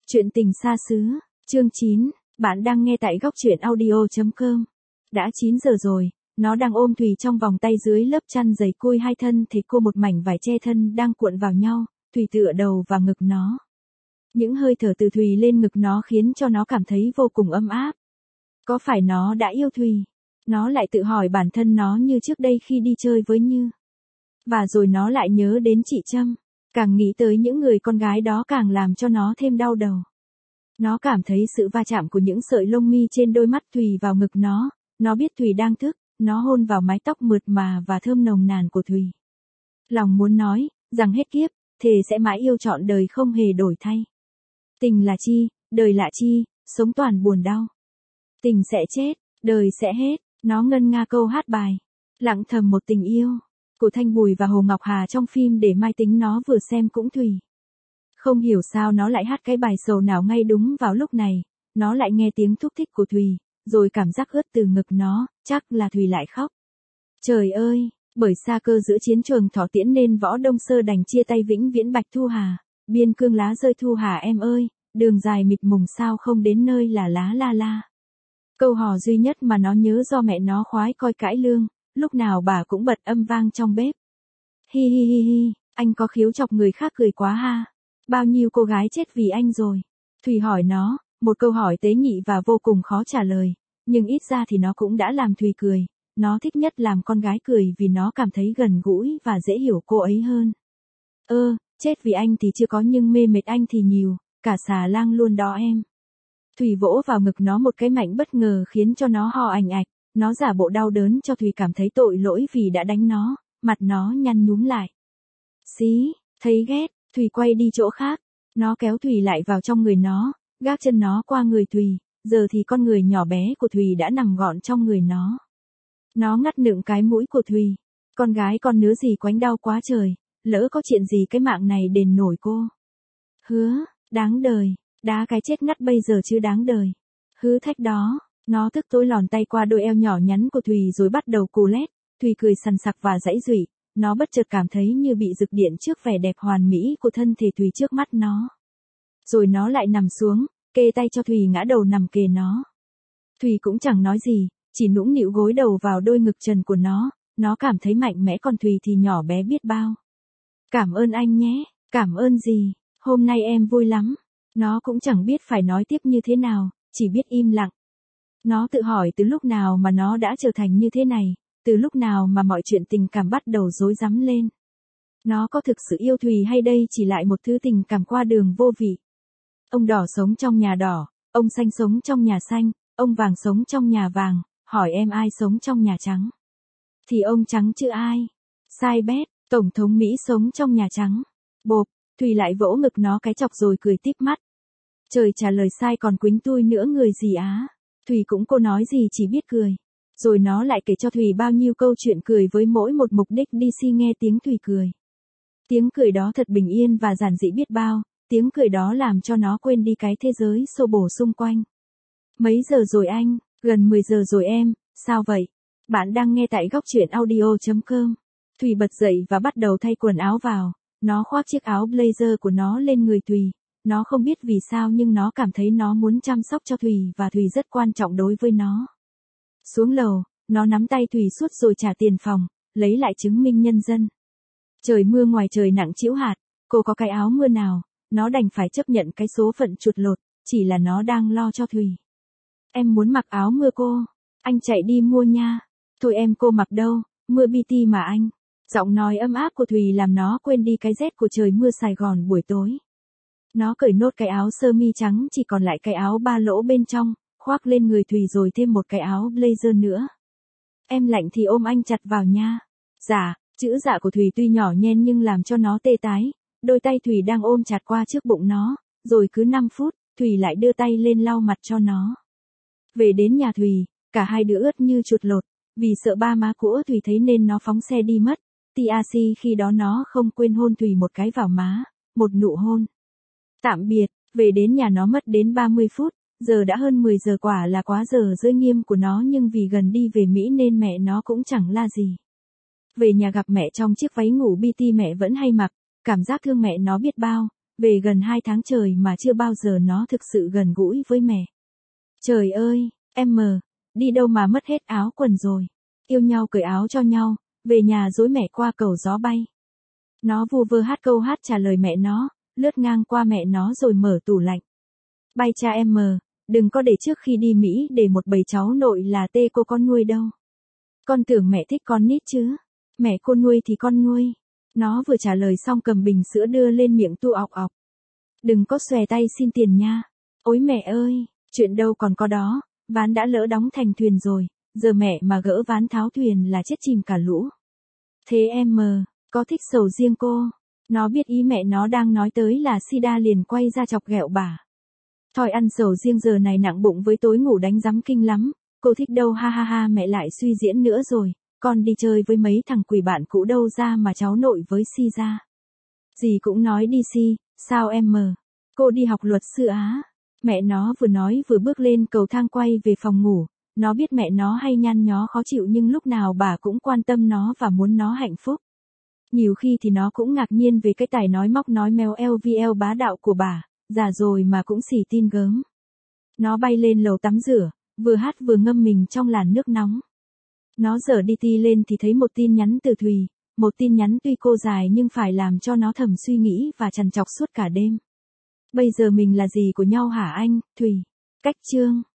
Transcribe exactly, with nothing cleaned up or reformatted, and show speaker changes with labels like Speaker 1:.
Speaker 1: Chuyện tình xa xứ, chương chín, bạn đang nghe tại góc truyện audio chấm com. Đã chín giờ rồi, nó đang ôm Thùy trong vòng tay dưới lớp chăn dày côi hai thân thì cô một mảnh vải che thân đang cuộn vào nhau, Thùy tựa đầu vào ngực nó. Những hơi thở từ Thùy lên ngực nó khiến cho nó cảm thấy vô cùng ấm áp. Có phải nó đã yêu Thùy? Nó lại tự hỏi bản thân nó như trước đây khi đi chơi với Như. Và rồi nó lại nhớ đến chị Trâm. Càng nghĩ tới những người con gái đó càng làm cho nó thêm đau đầu. Nó cảm thấy sự va chạm của những sợi lông mi trên đôi mắt Thùy vào ngực nó, nó biết Thùy đang thức, nó hôn vào mái tóc mượt mà và thơm nồng nàn của Thùy. Lòng muốn nói, rằng hết kiếp, thề sẽ mãi yêu trọn đời không hề đổi thay. Tình là chi, đời là chi, sống toàn buồn đau. Tình sẽ chết, đời sẽ hết, nó ngân nga câu hát bài. Lặng thầm một tình yêu. Của Thanh Bùi và Hồ Ngọc Hà trong phim để Mai Tính nó vừa xem cũng Thùy. Không hiểu sao nó lại hát cái bài sầu nào ngay đúng vào lúc này, nó lại nghe tiếng thúc thích của Thùy, rồi cảm giác ướt từ ngực nó, chắc là Thùy lại khóc. Trời ơi, bởi xa cơ giữa chiến trường thọ tiễn nên Võ Đông Sơ đành chia tay vĩnh viễn Bạch Thu Hà, biên cương lá rơi Thu Hà em ơi, đường dài mịt mùng sao không đến nơi là lá la la. Câu hò duy nhất mà nó nhớ do mẹ nó khoái coi cãi lương. Lúc nào bà cũng bật âm vang trong bếp. Hi hi hi hi, anh có khiếu chọc người khác cười quá ha. Bao nhiêu cô gái chết vì anh rồi. Thùy hỏi nó, một câu hỏi tế nhị và vô cùng khó trả lời, nhưng ít ra thì nó cũng đã làm Thùy cười. Nó thích nhất làm con gái cười vì nó cảm thấy gần gũi và dễ hiểu cô ấy hơn. Ơ, chết vì anh thì chưa có nhưng mê mệt anh thì nhiều, cả xà lang luôn đó em. Thùy vỗ vào ngực nó một cái mạnh bất ngờ khiến cho nó ho ành ạch. Nó giả bộ đau đớn cho Thùy cảm thấy tội lỗi vì đã đánh nó, mặt nó nhăn nhúm lại. Xí, thấy ghét, Thùy quay đi chỗ khác. Nó kéo Thùy lại vào trong người nó, gác chân nó qua người Thùy, giờ thì con người nhỏ bé của Thùy đã nằm gọn trong người nó. Nó ngắt nựng cái mũi của Thùy. Con gái con nứa gì quánh đau quá trời, lỡ có chuyện gì cái mạng này đền nổi cô. Hứa, đáng đời, đá cái chết ngắt bây giờ chứ đáng đời. Hứa thách đó. Nó tức tối lòn tay qua đôi eo nhỏ nhắn của Thùy rồi bắt đầu cù lét, Thùy cười sằn sặc và giãy giụy, nó bất chợt cảm thấy như bị rực điện trước vẻ đẹp hoàn mỹ của thân thể Thùy trước mắt nó. Rồi nó lại nằm xuống, kê tay cho Thùy ngã đầu nằm kề nó. Thùy cũng chẳng nói gì, chỉ nũng nịu gối đầu vào đôi ngực trần của nó, nó cảm thấy mạnh mẽ còn Thùy thì nhỏ bé biết bao. Cảm ơn anh nhé, cảm ơn gì, hôm nay em vui lắm. Nó cũng chẳng biết phải nói tiếp như thế nào, chỉ biết im lặng. Nó tự hỏi từ lúc nào mà nó đã trở thành như thế này, từ lúc nào mà mọi chuyện tình cảm bắt đầu rối rắm lên. Nó có thực sự yêu Thùy hay đây chỉ lại một thứ tình cảm qua đường vô vị. Ông đỏ sống trong nhà đỏ, ông xanh sống trong nhà xanh, ông vàng sống trong nhà vàng, hỏi em ai sống trong nhà trắng. Thì ông trắng chứ ai. Sai bét, Tổng thống Mỹ sống trong nhà trắng. Bộp, Thùy lại vỗ ngực nó cái chọc rồi cười típ mắt. Trời trả lời sai còn quýnh tui nữa người gì á. Thùy cũng cô nói gì chỉ biết cười. Rồi nó lại kể cho Thùy bao nhiêu câu chuyện cười với mỗi một mục đích đi si nghe tiếng Thùy cười. Tiếng cười đó thật bình yên và giản dị biết bao, tiếng cười đó làm cho nó quên đi cái thế giới xô bồ xung quanh. Mấy giờ rồi anh? Gần mười giờ rồi em, sao vậy? Bạn đang nghe tại góc truyện audio chấm com. Thùy bật dậy và bắt đầu thay quần áo vào, nó khoác chiếc áo blazer của nó lên người Thùy. Nó không biết vì sao nhưng nó cảm thấy nó muốn chăm sóc cho Thùy và Thùy rất quan trọng đối với nó. Xuống lầu, nó nắm tay Thùy suốt rồi trả tiền phòng, lấy lại chứng minh nhân dân. Trời mưa ngoài trời nặng trĩu hạt, cô có cái áo mưa nào, nó đành phải chấp nhận cái số phận chuột lột, chỉ là nó đang lo cho Thùy. Em muốn mặc áo mưa cô, anh chạy đi mua nha. Thôi em cô mặc đâu, mưa bê tê mà anh. Giọng nói ấm áp của Thùy làm nó quên đi cái rét của trời mưa Sài Gòn buổi tối. Nó cởi nốt cái áo sơ mi trắng chỉ còn lại cái áo ba lỗ bên trong, khoác lên người Thùy rồi thêm một cái áo blazer nữa. Em lạnh thì ôm anh chặt vào nha. Dạ, chữ dạ của Thùy tuy nhỏ nhen nhưng làm cho nó tê tái, đôi tay Thùy đang ôm chặt qua trước bụng nó, rồi cứ năm phút, Thùy lại đưa tay lên lau mặt cho nó. Về đến nhà Thùy, cả hai đứa ướt như chuột lột, vì sợ ba má của Thùy thấy nên nó phóng xe đi mất. tê a xê khi đó nó không quên hôn Thùy một cái vào má, một nụ hôn. Tạm biệt, về đến nhà nó mất đến ba mươi phút, giờ đã hơn mười giờ quả là quá giờ giới nghiêm của nó nhưng vì gần đi về Mỹ nên mẹ nó cũng chẳng la gì. Về nhà gặp mẹ trong chiếc váy ngủ bê tê mẹ vẫn hay mặc, cảm giác thương mẹ nó biết bao, Về gần hai tháng trời mà chưa bao giờ nó thực sự gần gũi với mẹ. Trời ơi, em mờ, đi đâu mà mất hết áo quần rồi. Yêu nhau cởi áo cho nhau, về nhà dối mẹ qua cầu gió bay. Nó vu vơ hát câu hát trả lời mẹ nó, lướt ngang qua mẹ nó rồi mở tủ lạnh. Bay cha em mờ, đừng có để trước khi đi Mỹ để một bầy cháu nội là tê cô con nuôi đâu. Con tưởng mẹ thích con nít chứ. Mẹ cô nuôi thì con nuôi. Nó vừa trả lời xong cầm bình sữa đưa lên miệng tu ọc ọc. Đừng có xòe tay xin tiền nha. Ôi mẹ ơi, chuyện đâu còn có đó, ván đã lỡ đóng thành thuyền rồi, giờ mẹ mà gỡ ván tháo thuyền là chết chìm cả lũ. Thế em mờ, có thích sầu riêng cô? Nó biết ý mẹ nó đang nói tới là sida liền quay ra chọc ghẹo bà. Thôi ăn sầu riêng giờ này nặng bụng với tối ngủ đánh rắm kinh lắm, cô thích đâu ha ha ha mẹ lại suy diễn nữa rồi, con đi chơi với mấy thằng quỷ bạn cũ đâu ra mà cháu nội với si ra. Gì cũng nói đi si, sao em mờ? Cô đi học luật sư á? Mẹ nó vừa nói vừa bước lên cầu thang quay về phòng ngủ, nó biết mẹ nó hay nhăn nhó khó chịu nhưng lúc nào bà cũng quan tâm nó và muốn nó hạnh phúc. Nhiều khi thì nó cũng ngạc nhiên về cái tài nói móc nói mèo lờ vê lờ bá đạo của bà, già rồi mà cũng xỉ tin gớm. Nó bay lên lầu tắm rửa, vừa hát vừa ngâm mình trong làn nước nóng. Nó dở đi ti lên thì thấy một tin nhắn từ Thùy, một tin nhắn tuy cô dài nhưng phải làm cho nó thầm suy nghĩ và trằn trọc suốt cả đêm. Bây giờ mình là gì của nhau hả anh, Thùy? Cách chương.